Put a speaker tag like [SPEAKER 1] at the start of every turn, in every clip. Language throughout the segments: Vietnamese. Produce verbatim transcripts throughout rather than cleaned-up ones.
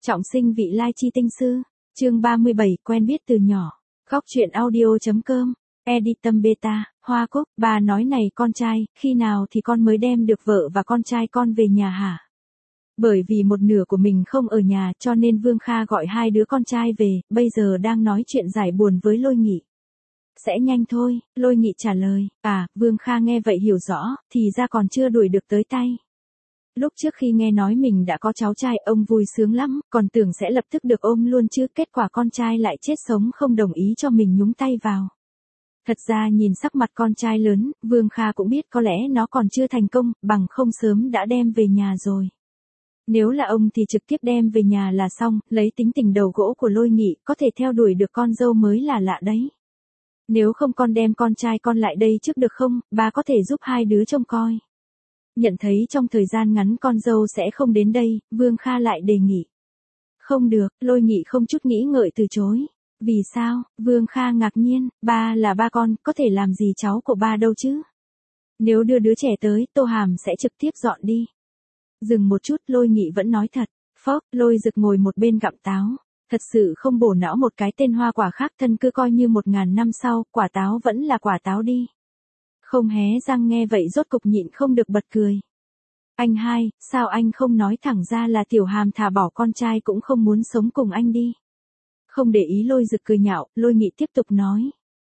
[SPEAKER 1] Trọng sinh vị lai chi tinh sư, chương ba mươi bảy quen biết từ nhỏ. Góc truyện audio.com, Editum Beta, Hoa Cúc, bà nói này con trai, khi nào thì con mới đem được vợ và con trai con về nhà hả? Bởi vì một nửa của mình không ở nhà cho nên Vương Kha gọi hai đứa con trai về, bây giờ đang nói chuyện giải buồn với Lôi Nghị. Sẽ nhanh thôi, Lôi Nghị trả lời. À, Vương Kha nghe vậy hiểu rõ, thì ra còn chưa đuổi được tới tay. Lúc trước khi nghe nói mình đã có cháu trai, ông vui sướng lắm, còn tưởng sẽ lập tức được ôm luôn chứ, kết quả con trai lại chết sống không đồng ý cho mình nhúng tay vào. Thật ra nhìn sắc mặt con trai lớn, Vương Kha cũng biết có lẽ nó còn chưa thành công, bằng không sớm đã đem về nhà rồi. Nếu là ông thì trực tiếp đem về nhà là xong, lấy tính tình đầu gỗ của Lôi Nghị, có thể theo đuổi được con dâu mới là lạ đấy. Nếu không con đem con trai con lại đây trước được không, ba có thể giúp hai đứa trông coi. Nhận thấy trong thời gian ngắn con dâu sẽ không đến đây, Vương Kha lại đề nghị. Không được, Lôi Nghị không chút nghĩ ngợi từ chối. Vì sao? Vương Kha ngạc nhiên, ba là ba con, có thể làm gì cháu của ba đâu chứ? Nếu đưa đứa trẻ tới, Tô Hàm sẽ trực tiếp dọn đi. Dừng một chút, Lôi Nghị vẫn nói thật. Phốc, Lôi Dực ngồi một bên gặm táo. Thật sự không bổ não một cái tên hoa quả khác thân cứ coi như một ngàn năm sau, quả táo vẫn là quả táo đi. Không hé răng nghe vậy rốt cục nhịn không được bật cười. Anh hai, sao anh không nói thẳng ra là Tiểu Hàm thả bỏ con trai cũng không muốn sống cùng anh đi. Không để ý Lôi Dực cười nhạo, Lôi Nghị tiếp tục nói.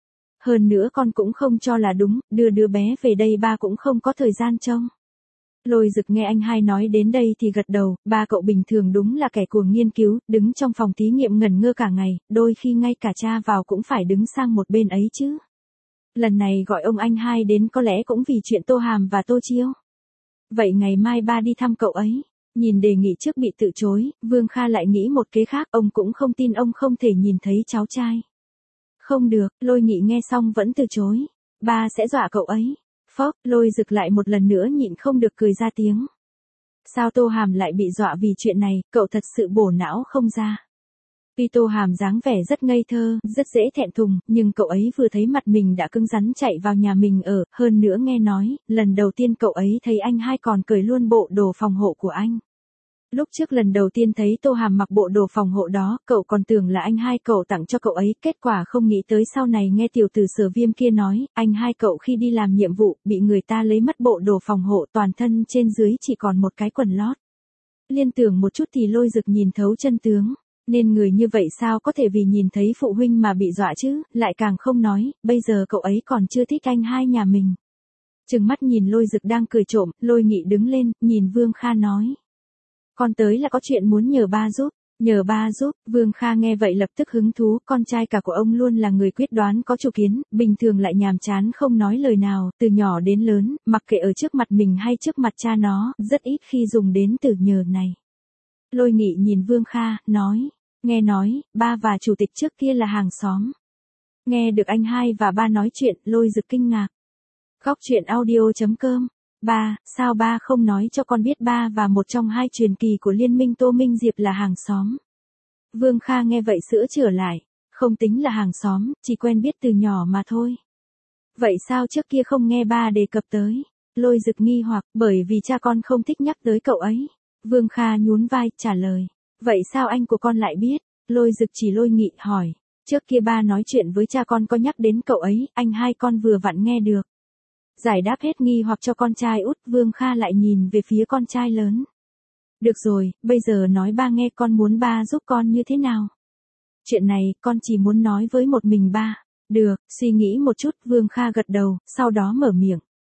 [SPEAKER 1] Hơn nữa con cũng không cho là đúng, đưa đứa bé về đây ba cũng không có thời gian trông. Lôi Dực nghe anh hai nói đến đây thì gật đầu, ba cậu bình thường đúng là kẻ cuồng nghiên cứu, đứng trong phòng thí nghiệm ngẩn ngơ cả ngày, đôi khi ngay cả cha vào cũng phải đứng sang một bên ấy chứ. Lần này gọi ông anh hai đến có lẽ cũng vì chuyện Tô Hàm và Tô Chiêu. Vậy ngày mai ba đi thăm cậu ấy. Nhìn đề nghị trước bị từ chối, Vương Kha lại nghĩ một kế khác, ông cũng không tin ông không thể nhìn thấy cháu trai. Không được, Lôi Nghị nghe xong vẫn từ chối. Ba sẽ dọa cậu ấy. Phốc, Lôi Dực lại một lần nữa nhịn không được cười ra tiếng. Sao Tô Hàm lại bị dọa vì chuyện này, cậu thật sự bổ não không ra. Tuy Tô Hàm dáng vẻ rất ngây thơ, rất dễ thẹn thùng, nhưng cậu ấy vừa thấy mặt mình đã cứng rắn chạy vào nhà mình ở, hơn nữa nghe nói, lần đầu tiên cậu ấy thấy anh hai còn cởi luôn bộ đồ phòng hộ của anh. Lúc trước lần đầu tiên thấy Tô Hàm mặc bộ đồ phòng hộ đó, cậu còn tưởng là anh hai cậu tặng cho cậu ấy, kết quả không nghĩ tới sau này nghe tiểu tử Sở Viêm kia nói, anh hai cậu khi đi làm nhiệm vụ, bị người ta lấy mất bộ đồ phòng hộ, toàn thân trên dưới chỉ còn một cái quần lót. Liên tưởng một chút thì Lôi Dực nhìn thấu chân tướng. Nên người như vậy sao có thể vì nhìn thấy phụ huynh mà bị dọa chứ, lại càng không nói, bây giờ cậu ấy còn chưa thích anh hai nhà mình. Trừng mắt nhìn Lôi Dực đang cười trộm, Lôi Nghị đứng lên, nhìn Vương Kha nói. Con tới là có chuyện muốn nhờ ba giúp, nhờ ba giúp, Vương Kha nghe vậy lập tức hứng thú, con trai cả của ông luôn là người quyết đoán có chủ kiến, bình thường lại nhàm chán không nói lời nào, từ nhỏ đến lớn, mặc kệ ở trước mặt mình hay trước mặt cha nó, rất ít khi dùng đến từ nhờ này. Lôi Nghị nhìn Vương Kha, nói, nghe nói, ba và chủ tịch trước kia là hàng xóm. Nghe được anh hai và ba nói chuyện, Lôi Dực kinh ngạc. Góc truyện audio.com, ba, sao ba không nói cho con biết ba và một trong hai truyền kỳ của liên minh Tô Minh Diệp là hàng xóm. Vương Kha nghe vậy sữa trở lại, không tính là hàng xóm, chỉ quen biết từ nhỏ mà thôi. Vậy sao trước kia không nghe ba đề cập tới? Lôi Dực nghi hoặc, bởi vì cha con không thích nhắc tới cậu ấy. Vương Kha nhún vai, trả lời. Vậy sao anh của con lại biết? Lôi Dực chỉ Lôi Nghị, hỏi. Trước kia ba nói chuyện với cha con có nhắc đến cậu ấy, anh hai con vừa vặn nghe được. Giải đáp hết nghi hoặc cho con trai út, Vương Kha lại nhìn về phía con trai lớn. Được rồi, bây giờ nói ba nghe, con muốn ba giúp con như thế nào? Chuyện này, con chỉ muốn nói với một mình ba. Được, suy nghĩ một chút, Vương Kha gật đầu, sau đó mở miệng.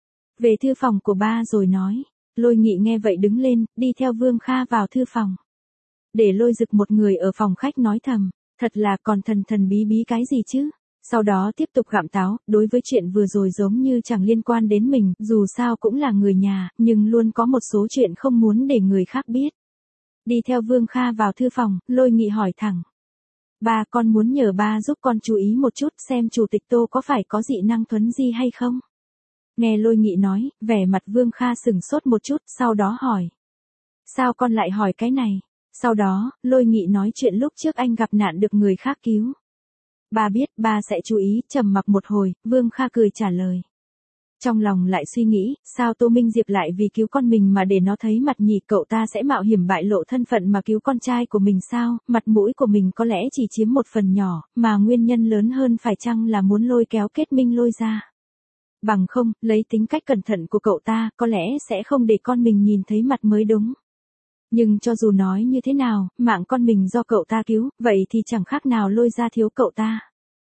[SPEAKER 1] Về thư phòng của ba rồi nói. Lôi Nghị nghe vậy đứng lên, đi theo Vương Kha vào thư phòng. Để Lôi Dực một người ở phòng khách nói thầm, thật là còn thần thần bí bí cái gì chứ. Sau đó tiếp tục gặm táo, đối với chuyện vừa rồi giống như chẳng liên quan đến mình, dù sao cũng là người nhà, nhưng luôn có một số chuyện không muốn để người khác biết. Đi theo Vương Kha vào thư phòng, Lôi Nghị hỏi thẳng. Ba, con muốn nhờ ba giúp con chú ý một chút xem chủ tịch Tô có phải có dị năng thuấn di hay không? Nghe Lôi Nghị nói, vẻ mặt Vương Kha sửng sốt một chút, sau đó hỏi. Sao con lại hỏi cái này? Sau đó, Lôi Nghị nói chuyện lúc trước anh gặp nạn được người khác cứu. Ba biết, ba sẽ chú ý, trầm mặc một hồi, Vương Kha cười trả lời. Trong lòng lại suy nghĩ, sao Tô Minh Diệp lại vì cứu con mình mà để nó thấy mặt nhì, cậu ta sẽ mạo hiểm bại lộ thân phận mà cứu con trai của mình sao, mặt mũi của mình có lẽ chỉ chiếm một phần nhỏ, mà nguyên nhân lớn hơn phải chăng là muốn lôi kéo Kết Minh Lôi ra. Bằng không, lấy tính cách cẩn thận của cậu ta, có lẽ sẽ không để con mình nhìn thấy mặt mới đúng. Nhưng cho dù nói như thế nào, mạng con mình do cậu ta cứu, vậy thì chẳng khác nào Lôi ra thiếu cậu ta.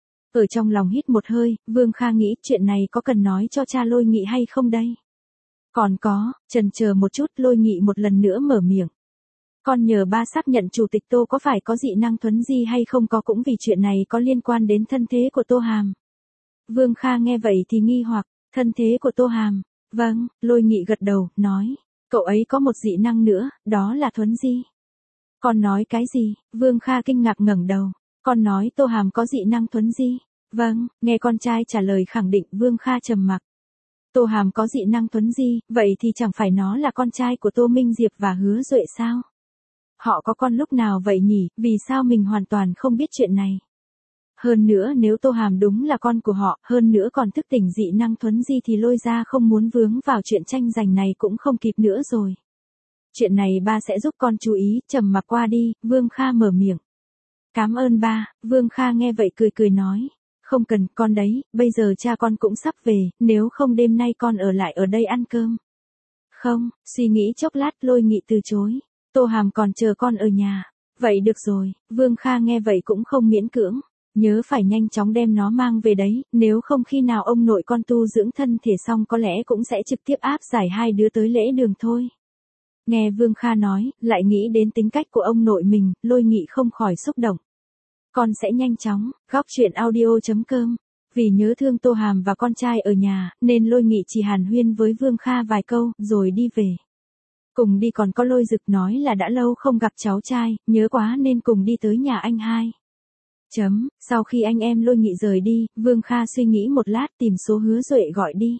[SPEAKER 1] Ở trong lòng hít một hơi, Vương Kha nghĩ chuyện này có cần nói cho cha Lôi Nghị hay không đây? Còn có, chần chờ một chút, Lôi Nghị một lần nữa mở miệng. Con nhờ ba xác nhận chủ tịch Tô có phải có dị năng thuấn di hay không, có cũng vì chuyện này có liên quan đến thân thế của Tô Hàm. Vương Kha nghe vậy thì nghi hoặc, thân thế của Tô Hàm. Vâng, Lôi Nghị gật đầu, nói. Cậu ấy có một dị năng nữa, đó là thuấn di. Con nói cái gì? Vương Kha kinh ngạc ngẩng đầu. Con nói Tô Hàm có dị năng thuấn di. Vâng, nghe con trai trả lời khẳng định, Vương Kha trầm mặc. Tô Hàm có dị năng thuấn di, vậy thì chẳng phải nó là con trai của Tô Minh Diệp và Hứa Duệ sao? Họ có con lúc nào vậy nhỉ, vì sao mình hoàn toàn không biết chuyện này? Hơn nữa nếu Tô Hàm đúng là con của họ, hơn nữa còn thức tỉnh dị năng thuấn di thì Lôi ra không muốn vướng vào chuyện tranh giành này cũng không kịp nữa rồi. Chuyện này ba sẽ giúp con chú ý, trầm mặc qua đi, Vương Kha mở miệng. Cảm ơn ba, Vương Kha nghe vậy cười cười nói. Không cần, con đấy, bây giờ cha con cũng sắp về, nếu không đêm nay con ở lại ở đây ăn cơm. Không, suy nghĩ chốc lát, Lôi Nghị từ chối. Tô Hàm còn chờ con ở nhà. Vậy được rồi, Vương Kha nghe vậy cũng không miễn cưỡng. Nhớ phải nhanh chóng đem nó mang về đấy, nếu không khi nào ông nội con tu dưỡng thân thể xong có lẽ cũng sẽ trực tiếp áp giải hai đứa tới lễ đường thôi. Nghe Vương Kha nói, lại nghĩ đến tính cách của ông nội mình, Lôi Nghị không khỏi xúc động. Con sẽ nhanh chóng, góc truyện audio chấm com. Vì nhớ thương Tô Hàm và con trai ở nhà, nên Lôi Nghị chỉ hàn huyên với Vương Kha vài câu, rồi đi về. Cùng đi còn có Lôi Dực nói là đã lâu không gặp cháu trai, nhớ quá nên cùng đi tới nhà anh hai. Chấm, sau khi anh em Lôi Nghị rời đi, Vương Kha suy nghĩ một lát tìm số Hứa Duệ gọi đi.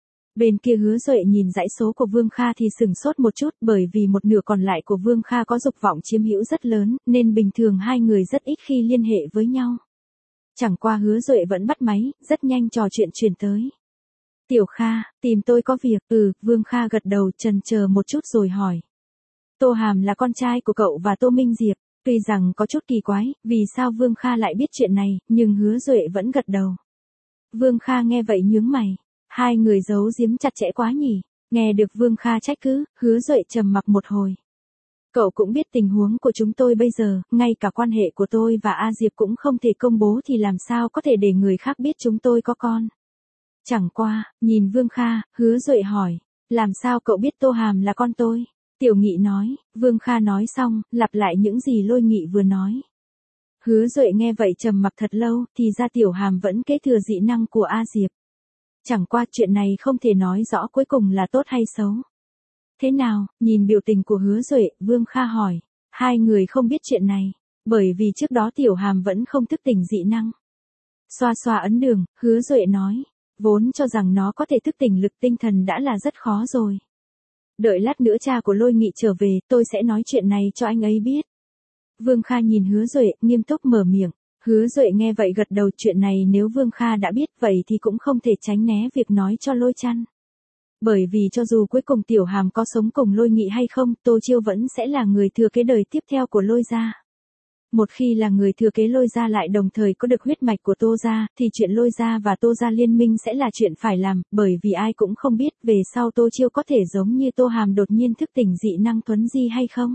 [SPEAKER 1] Bên kia Hứa Duệ nhìn dãy số của Vương Kha thì sửng sốt một chút, bởi vì một nửa còn lại của Vương Kha có dục vọng chiếm hữu rất lớn, nên bình thường hai người rất ít khi liên hệ với nhau. Chẳng qua Hứa Duệ vẫn bắt máy, rất nhanh trò chuyện truyền tới. Tiểu Kha, tìm tôi có việc. Ừ, Vương Kha gật đầu, chần chờ một chút rồi hỏi. Tô Hàm là con trai của cậu và Tô Minh Diệp. Tuy rằng có chút kỳ quái, vì sao Vương Kha lại biết chuyện này, nhưng Hứa Duệ vẫn gật đầu. Vương Kha nghe vậy nhướng mày. Hai người giấu giếm chặt chẽ quá nhỉ. Nghe được Vương Kha trách cứ, Hứa Duệ trầm mặc một hồi. Cậu cũng biết tình huống của chúng tôi bây giờ, ngay cả quan hệ của tôi và A Diệp cũng không thể công bố thì làm sao có thể để người khác biết chúng tôi có con. Chẳng qua, nhìn Vương Kha, Hứa Duệ hỏi, làm sao cậu biết Tô Hàm là con tôi? Tiểu Nghị nói, Vương Kha nói xong, lặp lại những gì Lôi Nghị vừa nói. Hứa Duệ nghe vậy trầm mặc thật lâu, thì ra Tiểu Hàm vẫn kế thừa dị năng của A Diệp. Chẳng qua chuyện này không thể nói rõ cuối cùng là tốt hay xấu. Thế nào, nhìn biểu tình của Hứa Duệ, Vương Kha hỏi, hai người không biết chuyện này, bởi vì trước đó Tiểu Hàm vẫn không thức tỉnh dị năng. Xoa xoa ấn đường, Hứa Duệ nói, vốn cho rằng nó có thể thức tỉnh lực tinh thần đã là rất khó rồi. Đợi lát nữa cha của Lôi Nghị trở về, tôi sẽ nói chuyện này cho anh ấy biết. Vương Kha nhìn Hứa Duệ, nghiêm túc mở miệng. Hứa Duệ nghe vậy gật đầu, chuyện này nếu Vương Kha đã biết vậy thì cũng không thể tránh né việc nói cho Lôi Chăn. Bởi vì cho dù cuối cùng Tiểu Hàm có sống cùng Lôi Nghị hay không, Tô Chiêu vẫn sẽ là người thừa kế đời tiếp theo của Lôi gia. Một khi là người thừa kế Lôi gia lại đồng thời có được huyết mạch của Tô gia, thì chuyện Lôi gia và Tô gia liên minh sẽ là chuyện phải làm, bởi vì ai cũng không biết về sau Tô Chiêu có thể giống như Tô Hàm đột nhiên thức tỉnh dị năng thuấn di hay không.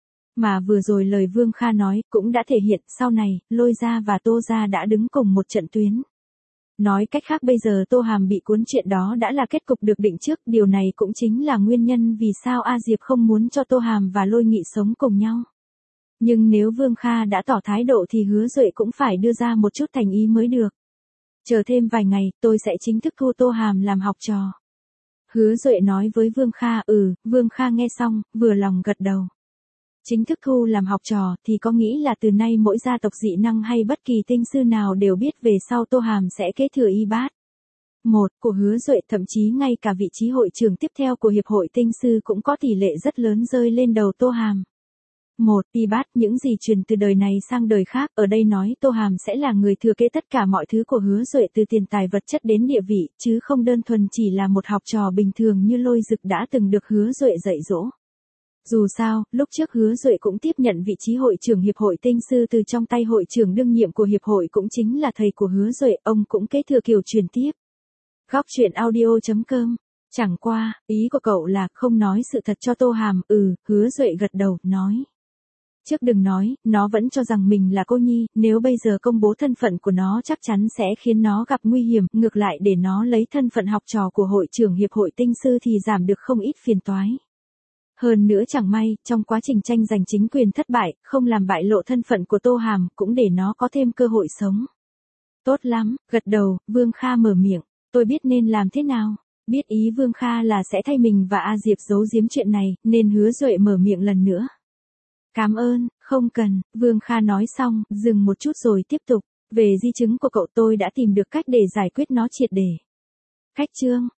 [SPEAKER 1] Mà vừa rồi lời Vương Kha nói cũng đã thể hiện sau này, Lôi gia và Tô gia đã đứng cùng một trận tuyến. Nói cách khác bây giờ Tô Hàm bị cuốn chuyện đó đã là kết cục được định trước, điều này cũng chính là nguyên nhân vì sao A Diệp không muốn cho Tô Hàm và Lôi Nghị sống cùng nhau. Nhưng nếu Vương Kha đã tỏ thái độ thì Hứa Duệ cũng phải đưa ra một chút thành ý mới được. Chờ thêm vài ngày, tôi sẽ chính thức thu Tô Hàm làm học trò. Hứa Duệ nói với Vương Kha. Ừ, Vương Kha nghe xong, vừa lòng gật đầu. Chính thức thu làm học trò thì có nghĩ là từ nay mỗi gia tộc dị năng hay bất kỳ tinh sư nào đều biết về sau Tô Hàm sẽ kế thừa y bát. Một, của Hứa Duệ, thậm chí ngay cả vị trí hội trưởng tiếp theo của Hiệp hội Tinh sư cũng có tỷ lệ rất lớn rơi lên đầu Tô Hàm. một. Y bát, những gì truyền từ đời này sang đời khác, ở đây nói Tô Hàm sẽ là người thừa kế tất cả mọi thứ của Hứa Duệ từ tiền tài vật chất đến địa vị, chứ không đơn thuần chỉ là một học trò bình thường như Lôi Dực đã từng được Hứa Duệ dạy dỗ. Dù sao, lúc trước Hứa Duệ cũng tiếp nhận vị trí hội trưởng Hiệp hội Tinh sư từ trong tay hội trưởng đương nhiệm của Hiệp hội cũng chính là thầy của Hứa Duệ, ông cũng kế thừa kiểu truyền tiếp. Góc truyện audio chấm com. Chẳng qua, ý của cậu là không nói sự thật cho Tô Hàm, ừ, Hứa Duệ gật đầu, nói. Trước đừng nói, nó vẫn cho rằng mình là cô nhi, nếu bây giờ công bố thân phận của nó chắc chắn sẽ khiến nó gặp nguy hiểm, ngược lại để nó lấy thân phận học trò của hội trưởng Hiệp hội Tinh sư thì giảm được không ít phiền toái. Hơn nữa chẳng may, trong quá trình tranh giành chính quyền thất bại, không làm bại lộ thân phận của Tô Hàm, cũng để nó có thêm cơ hội sống. Tốt lắm, gật đầu, Vương Kha mở miệng, tôi biết nên làm thế nào. Biết ý Vương Kha là sẽ thay mình và A Diệp giấu giếm chuyện này, nên Hứa Duệ mở miệng lần nữa. Cảm ơn, không cần, Vương Kha nói xong, dừng một chút rồi tiếp tục. Về di chứng của cậu tôi đã tìm được cách để giải quyết nó triệt để. Khách chương.